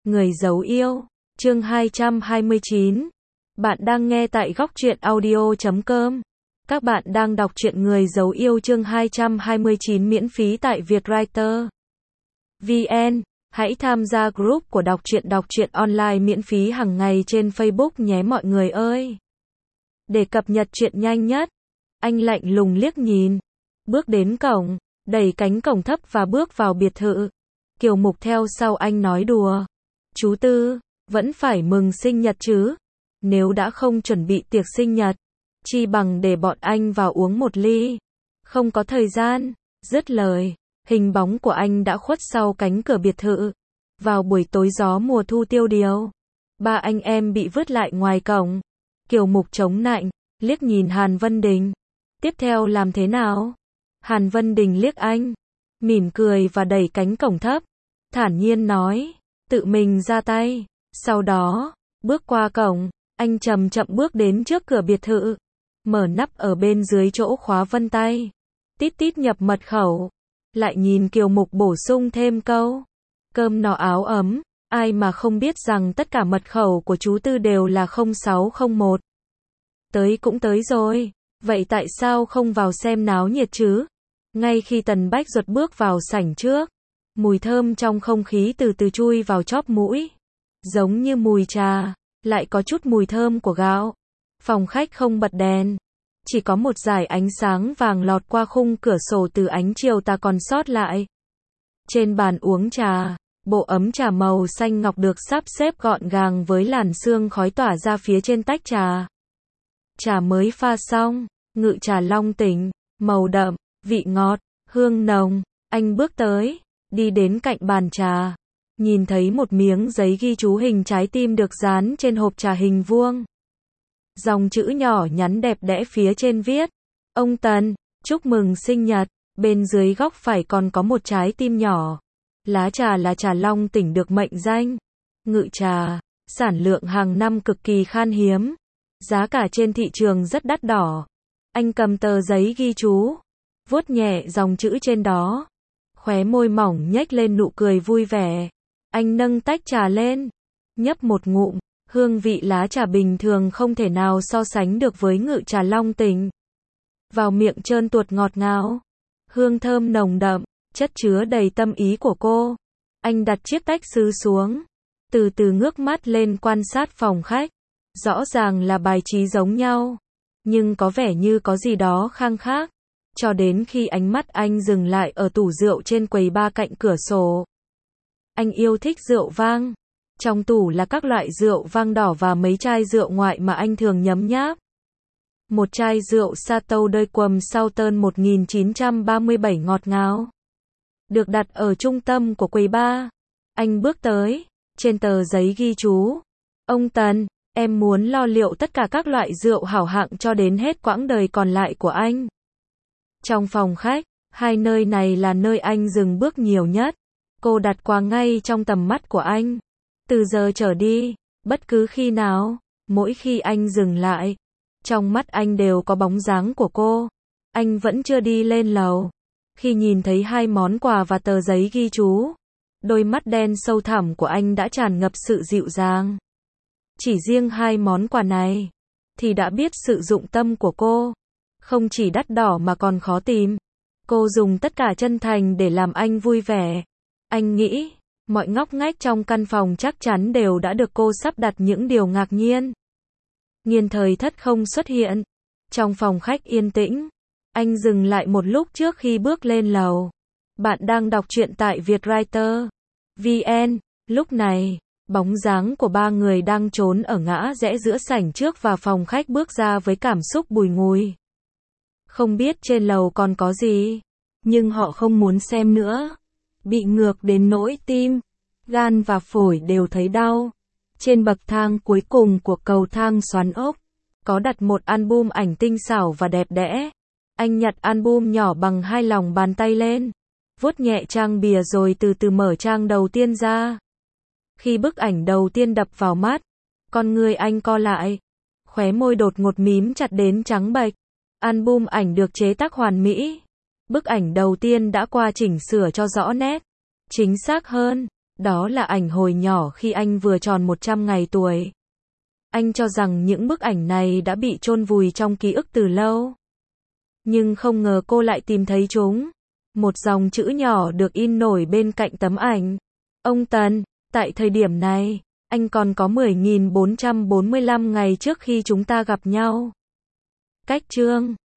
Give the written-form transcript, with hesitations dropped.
Người dấu yêu, chương 229. Bạn đang nghe tại Góc Truyện Audio.com. Các bạn đang đọc truyện Người dấu yêu chương 229 miễn phí tại Vietwriter VN. Hãy tham gia group của đọc truyện online miễn phí hàng ngày trên Facebook nhé mọi người ơi. Để cập nhật truyện nhanh nhất, anh lạnh lùng liếc nhìn, bước đến cổng, đẩy cánh cổng thấp và bước vào biệt thự. Kiều Mục theo sau anh nói đùa. Chú Tư, vẫn phải mừng sinh nhật chứ. Nếu đã không chuẩn bị tiệc sinh nhật, chi bằng để bọn anh vào uống một ly. Không có thời gian. Dứt lời, hình bóng của anh đã khuất sau cánh cửa biệt thự. Vào buổi tối gió mùa thu tiêu điều, ba anh em bị vứt lại ngoài cổng. Kiều Mục chống nạnh, liếc nhìn Hàn Vân Đình. Tiếp theo làm thế nào? Hàn Vân Đình liếc anh, mỉm cười và đẩy cánh cổng thấp, thản nhiên nói, tự mình ra tay. Sau đó, bước qua cổng, anh chậm chậm bước đến trước cửa biệt thự, mở nắp ở bên dưới chỗ khóa vân tay, tít tít nhập mật khẩu, lại nhìn Kiều Mục bổ sung thêm câu, cơm no áo ấm, ai mà không biết rằng tất cả mật khẩu của chú Tư đều là 0601. Tới cũng tới rồi, vậy tại sao không vào xem náo nhiệt chứ? Ngay khi Tần Bách Duật bước vào sảnh trước, mùi thơm trong không khí từ từ chui vào chóp mũi, giống như mùi trà, lại có chút mùi thơm của gạo. Phòng khách không bật đèn, chỉ có một dải ánh sáng vàng lọt qua khung cửa sổ từ ánh chiều tà còn sót lại. Trên bàn uống trà, bộ ấm trà màu xanh ngọc được sắp xếp gọn gàng với làn sương khói tỏa ra phía trên tách trà. Trà mới pha xong, Ngự Trà Long Tỉnh, màu đậm, vị ngọt, hương nồng. Anh bước tới, đi đến cạnh bàn trà, nhìn thấy một miếng giấy ghi chú hình trái tim được dán trên hộp trà hình vuông. Dòng chữ nhỏ nhắn đẹp đẽ phía trên viết, ông Tần, chúc mừng sinh nhật. Bên dưới góc phải còn có một trái tim nhỏ. Lá trà là trà Long Tỉnh được mệnh danh Ngự Trà, sản lượng hàng năm cực kỳ khan hiếm, giá cả trên thị trường rất đắt đỏ. Anh cầm tờ giấy ghi chú, vuốt nhẹ dòng chữ trên đó, khóe môi mỏng nhếch lên nụ cười vui vẻ. Anh nâng tách trà lên, nhấp một ngụm, hương vị lá trà bình thường không thể nào so sánh được với Ngự Trà Long Tỉnh. Vào miệng trơn tuột ngọt ngào, hương thơm nồng đậm, chất chứa đầy tâm ý của cô. Anh đặt chiếc tách sứ xuống, từ từ ngước mắt lên quan sát phòng khách. Rõ ràng là bài trí giống nhau, nhưng có vẻ như có gì đó khang khác. Cho đến khi ánh mắt anh dừng lại ở tủ rượu trên quầy bar cạnh cửa sổ. Anh yêu thích rượu vang. Trong tủ là các loại rượu vang đỏ và mấy chai rượu ngoại mà anh thường nhấm nháp. Một chai rượu Chateau de Quầm Southern 1937 ngọt ngào, được đặt ở trung tâm của quầy bar. Anh bước tới, trên tờ giấy ghi chú, ông Tần, em muốn lo liệu tất cả các loại rượu hảo hạng cho đến hết quãng đời còn lại của anh. Trong phòng khách, hai nơi này là nơi anh dừng bước nhiều nhất. Cô đặt quà ngay trong tầm mắt của anh. Từ giờ trở đi, bất cứ khi nào, mỗi khi anh dừng lại, trong mắt anh đều có bóng dáng của cô. Anh vẫn chưa đi lên lầu. Khi nhìn thấy hai món quà và tờ giấy ghi chú, đôi mắt đen sâu thẳm của anh đã tràn ngập sự dịu dàng. Chỉ riêng hai món quà này, thì đã biết sự dụng tâm của cô. Không chỉ đắt đỏ mà còn khó tìm. Cô dùng tất cả chân thành để làm anh vui vẻ. Anh nghĩ, mọi ngóc ngách trong căn phòng chắc chắn đều đã được cô sắp đặt những điều ngạc nhiên. Nghiên Thời Thất không xuất hiện. Trong phòng khách yên tĩnh, anh dừng lại một lúc trước khi bước lên lầu. Bạn đang đọc truyện tại Vietwriter VN. Lúc này, bóng dáng của ba người đang trốn ở ngã rẽ giữa sảnh trước và phòng khách bước ra với cảm xúc bùi ngùi. Không biết trên lầu còn có gì, nhưng họ không muốn xem nữa. Bị ngược đến nỗi tim, gan và phổi đều thấy đau. Trên bậc thang cuối cùng của cầu thang xoắn ốc, có đặt một album ảnh tinh xảo và đẹp đẽ. Anh nhặt album nhỏ bằng hai lòng bàn tay lên, vuốt nhẹ trang bìa rồi từ từ mở trang đầu tiên ra. Khi bức ảnh đầu tiên đập vào mắt, con người anh co lại, khóe môi đột ngột mím chặt đến trắng bệch. Album ảnh được chế tác hoàn mỹ. Bức ảnh đầu tiên đã qua chỉnh sửa cho rõ nét. Chính xác hơn, Đó là ảnh hồi nhỏ khi anh vừa tròn 100 ngày tuổi. Anh cho rằng những bức ảnh này đã bị chôn vùi trong ký ức từ lâu. Nhưng không ngờ cô lại tìm thấy chúng. Một dòng chữ nhỏ được in nổi bên cạnh tấm ảnh. Ông Tần, tại thời điểm này, anh còn có 10.445 ngày trước khi chúng ta gặp nhau. Cách chương